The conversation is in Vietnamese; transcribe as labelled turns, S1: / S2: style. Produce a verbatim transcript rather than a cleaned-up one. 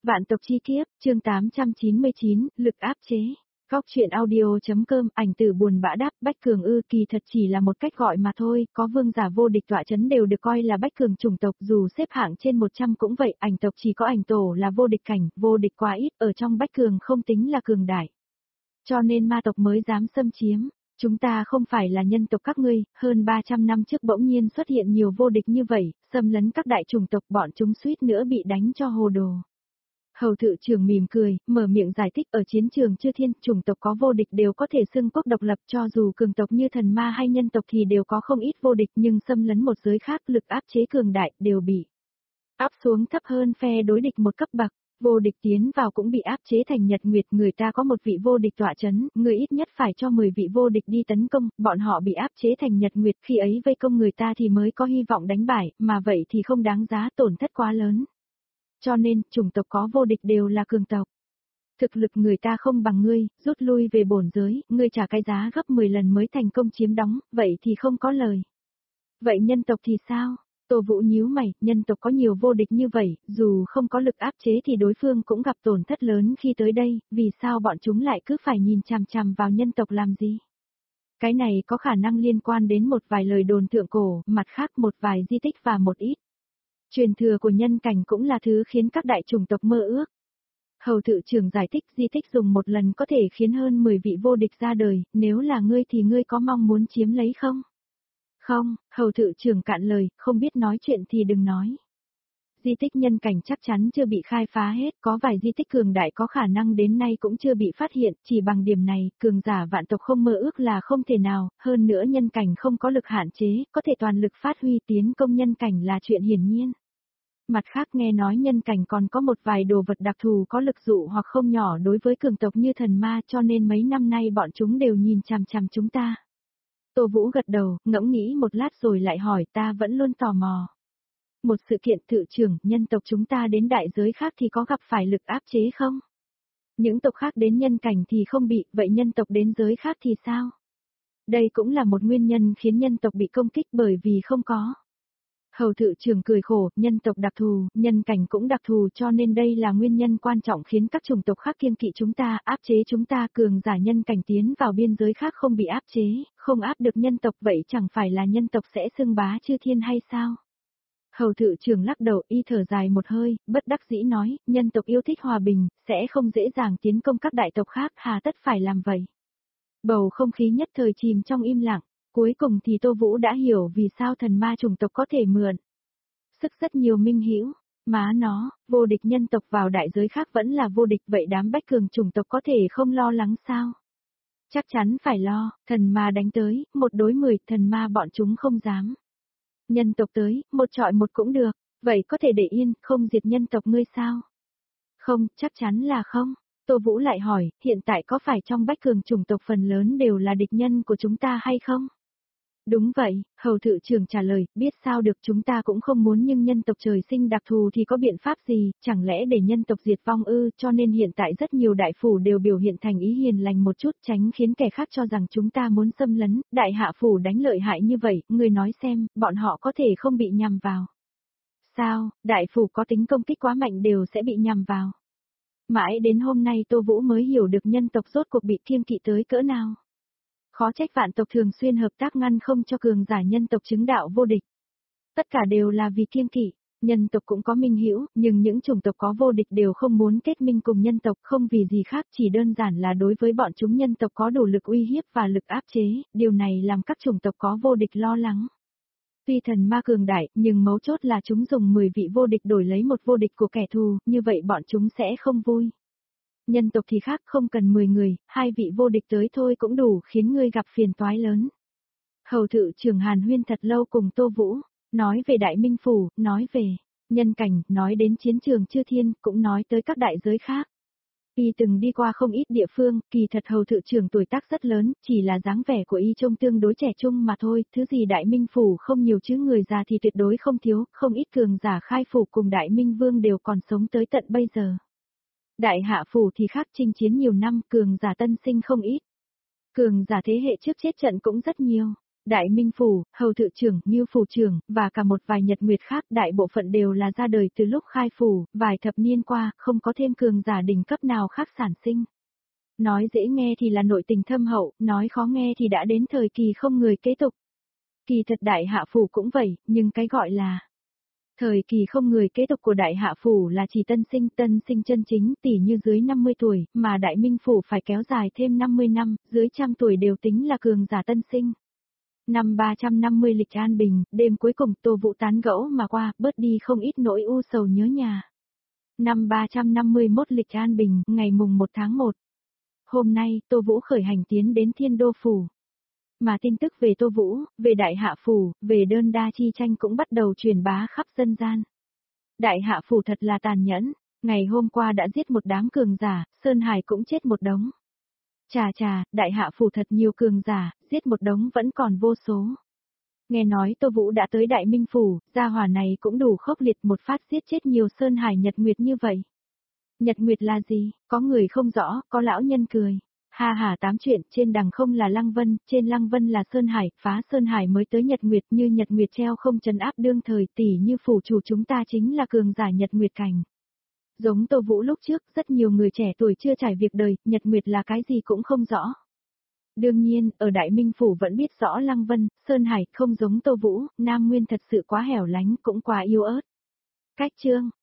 S1: Vạn tộc chi kiếp, chương tám trăm chín mươi chín, lực áp chế. Góc truyện audio.com, ảnh tử buồn bã đáp, Bách Cường ư, kỳ thật chỉ là một cách gọi mà thôi, có vương giả vô địch tọa chấn đều được coi là Bách Cường chủng tộc, dù xếp hạng trên một trăm cũng vậy, ảnh tộc chỉ có ảnh tổ là vô địch cảnh, vô địch quá ít, ở trong Bách Cường không tính là cường đại. Cho nên ma tộc mới dám xâm chiếm. Chúng ta không phải là nhân tộc các ngươi, hơn ba trăm năm trước bỗng nhiên xuất hiện nhiều vô địch như vậy, xâm lấn các đại chủng tộc, bọn chúng suýt nữa bị đánh cho hồ đồ. Hầu thự trưởng mỉm cười, mở miệng giải thích, ở chiến trường Chư Thiên, chủng tộc có vô địch đều có thể xưng quốc độc lập, cho dù cường tộc như thần ma hay nhân tộc thì đều có không ít vô địch, nhưng xâm lấn một giới khác, lực áp chế cường đại đều bị áp xuống thấp hơn phe đối địch một cấp bậc. Vô địch tiến vào cũng bị áp chế thành nhật nguyệt, người ta có một vị vô địch tọa chấn, người ít nhất phải cho mười vị vô địch đi tấn công, bọn họ bị áp chế thành nhật nguyệt, khi ấy vây công người ta thì mới có hy vọng đánh bại, mà vậy thì không đáng giá, tổn thất quá lớn. Cho nên, chủng tộc có vô địch đều là cường tộc. Thực lực người ta không bằng ngươi, rút lui về bổn giới, ngươi trả cái giá gấp mười lần mới thành công chiếm đóng, vậy thì không có lời. Vậy nhân tộc thì sao? Tô Vũ nhíu mày, nhân tộc có nhiều vô địch như vậy, dù không có lực áp chế thì đối phương cũng gặp tổn thất lớn khi tới đây, vì sao bọn chúng lại cứ phải nhìn chằm chằm vào nhân tộc làm gì? Cái này có khả năng liên quan đến một vài lời đồn thượng cổ, mặt khác một vài di tích và một ít. Truyền thừa của nhân cảnh cũng là thứ khiến các đại chủng tộc mơ ước. Hầu thự trưởng giải thích, di tích dùng một lần có thể khiến hơn mười vị vô địch ra đời, nếu là ngươi thì ngươi có mong muốn chiếm lấy không? Không, hầu thự trưởng cạn lời, không biết nói chuyện thì đừng nói. Di tích nhân cảnh chắc chắn chưa bị khai phá hết, có vài di tích cường đại có khả năng đến nay cũng chưa bị phát hiện, chỉ bằng điểm này, cường giả vạn tộc không mơ ước là không thể nào, hơn nữa nhân cảnh không có lực hạn chế, có thể toàn lực phát huy tiến công nhân cảnh là chuyện hiển nhiên. Mặt khác nghe nói nhân cảnh còn có một vài đồ vật đặc thù có lực dụ hoặc không nhỏ đối với cường tộc như thần ma, cho nên mấy năm nay bọn chúng đều nhìn chằm chằm chúng ta. Tô Vũ gật đầu, ngẫm nghĩ một lát rồi lại hỏi, ta vẫn luôn tò mò. Một sự kiện thự trưởng, nhân tộc chúng ta đến đại giới khác thì có gặp phải lực áp chế không? Những tộc khác đến nhân cảnh thì không bị, vậy nhân tộc đến giới khác thì sao? Đây cũng là một nguyên nhân khiến nhân tộc bị công kích bởi vì không có. Hầu thự trưởng cười khổ, nhân tộc đặc thù, nhân cảnh cũng đặc thù, cho nên đây là nguyên nhân quan trọng khiến các chủng tộc khác kiêng kỵ chúng ta, áp chế chúng ta, cường giả nhân cảnh tiến vào biên giới khác không bị áp chế, không áp được nhân tộc, vậy chẳng phải là nhân tộc sẽ xưng bá chư thiên hay sao? Hầu thự trưởng lắc đầu, y thở dài một hơi, bất đắc dĩ nói, nhân tộc yêu thích hòa bình, sẽ không dễ dàng tiến công các đại tộc khác, hà tất phải làm vậy. Bầu không khí nhất thời chìm trong im lặng. Cuối cùng thì Tô Vũ đã hiểu vì sao thần ma chủng tộc có thể mượn sức rất nhiều minh hữu, má nó, vô địch nhân tộc vào đại giới khác vẫn là vô địch, vậy đám bách cường chủng tộc có thể không lo lắng sao? Chắc chắn phải lo, thần ma đánh tới, một đối mười, thần ma bọn chúng không dám. Nhân tộc tới, một trọi một cũng được, vậy có thể để yên, không diệt nhân tộc ngươi sao? Không, chắc chắn là không. Tô Vũ lại hỏi, hiện tại có phải trong bách cường chủng tộc phần lớn đều là địch nhân của chúng ta hay không? Đúng vậy, hầu thự trưởng trả lời, biết sao được, chúng ta cũng không muốn, nhưng nhân tộc trời sinh đặc thù thì có biện pháp gì, chẳng lẽ để nhân tộc diệt vong ư, cho nên hiện tại rất nhiều đại phủ đều biểu hiện thành ý hiền lành một chút, tránh khiến kẻ khác cho rằng chúng ta muốn xâm lấn, đại hạ phủ đánh lợi hại như vậy, người nói xem, bọn họ có thể không bị nhằm vào. Sao, đại phủ có tính công kích quá mạnh đều sẽ bị nhằm vào. Mãi đến hôm nay Tô Vũ mới hiểu được nhân tộc rốt cuộc bị kiêng kỵ tới cỡ nào. Khó trách vạn tộc thường xuyên hợp tác ngăn không cho cường giả nhân tộc chứng đạo vô địch. Tất cả đều là vì kiêng kỵ, nhân tộc cũng có minh hữu, nhưng những chủng tộc có vô địch đều không muốn kết minh cùng nhân tộc, không vì gì khác, chỉ đơn giản là đối với bọn chúng nhân tộc có đủ lực uy hiếp và lực áp chế, điều này làm các chủng tộc có vô địch lo lắng. Tuy thần ma cường đại, nhưng mấu chốt là chúng dùng mười vị vô địch đổi lấy một vô địch của kẻ thù, như vậy bọn chúng sẽ không vui. Nhân tộc thì khác, không cần mười người, hai vị vô địch tới thôi cũng đủ khiến ngươi gặp phiền toái lớn. Hầu thự trưởng Hàn huyên thật lâu cùng Tô Vũ, nói về Đại Minh Phủ, nói về nhân cảnh, nói đến chiến trường Chư Thiên, cũng nói tới các đại giới khác. Y từng đi qua không ít địa phương, kỳ thật hầu thự trưởng tuổi tác rất lớn, chỉ là dáng vẻ của y trông tương đối trẻ trung mà thôi, thứ gì Đại Minh Phủ không nhiều chứ người già thì tuyệt đối không thiếu, không ít cường giả khai phủ cùng Đại Minh Vương đều còn sống tới tận bây giờ. Đại hạ phủ thì khác, chinh chiến nhiều năm, cường giả tân sinh không ít. Cường giả thế hệ trước chết trận cũng rất nhiều. Đại Minh Phủ, Hầu Thự Trưởng, Ngưu Phủ Trưởng, và cả một vài nhật nguyệt khác đại bộ phận đều là ra đời từ lúc khai phủ, vài thập niên qua, không có thêm cường giả đỉnh cấp nào khác sản sinh. Nói dễ nghe thì là nội tình thâm hậu, nói khó nghe thì đã đến thời kỳ không người kế tục. Kỳ thật Đại Hạ Phủ cũng vậy, nhưng cái gọi là thời kỳ không người kế tục của Đại Hạ Phủ là chỉ tân sinh, tân sinh chân chính tỷ như dưới năm mươi tuổi, mà Đại Minh Phủ phải kéo dài thêm năm mươi năm, dưới trăm tuổi đều tính là cường giả tân sinh. Năm ba trăm năm mươi lịch an bình, đêm cuối cùng Tô Vũ tán gẫu mà qua, bớt đi không ít nỗi u sầu nhớ nhà. Năm ba trăm năm mươi mốt lịch an bình, ngày mùng một tháng một. Hôm nay, Tô Vũ khởi hành tiến đến Thiên Đô Phủ. Mà tin tức về Tô Vũ, về Đại Hạ Phủ, về đơn đa chi tranh cũng bắt đầu truyền bá khắp dân gian. Đại Hạ Phủ thật là tàn nhẫn, ngày hôm qua đã giết một đám cường giả, Sơn Hải cũng chết một đống. Chà chà, Đại Hạ Phủ thật nhiều cường giả, giết một đống vẫn còn vô số. Nghe nói Tô Vũ đã tới Đại Minh Phủ, gia hỏa này cũng đủ khốc liệt một phát giết chết nhiều Sơn Hải Nhật Nguyệt như vậy. Nhật Nguyệt là gì? Có người không rõ, có lão nhân cười. Ha ha tám chuyện, trên đằng không là Lăng Vân, trên Lăng Vân là Sơn Hải, phá Sơn Hải mới tới Nhật Nguyệt, như Nhật Nguyệt treo không trấn áp đương thời, tỷ như phủ chủ chúng ta chính là cường giả Nhật Nguyệt cảnh. Giống Tô Vũ lúc trước, rất nhiều người trẻ tuổi chưa trải việc đời, Nhật Nguyệt là cái gì cũng không rõ. Đương nhiên, ở Đại Minh Phủ vẫn biết rõ Lăng Vân, Sơn Hải, không giống Tô Vũ, Nam Nguyên thật sự quá hẻo lánh, cũng quá yếu ớt. Cách chương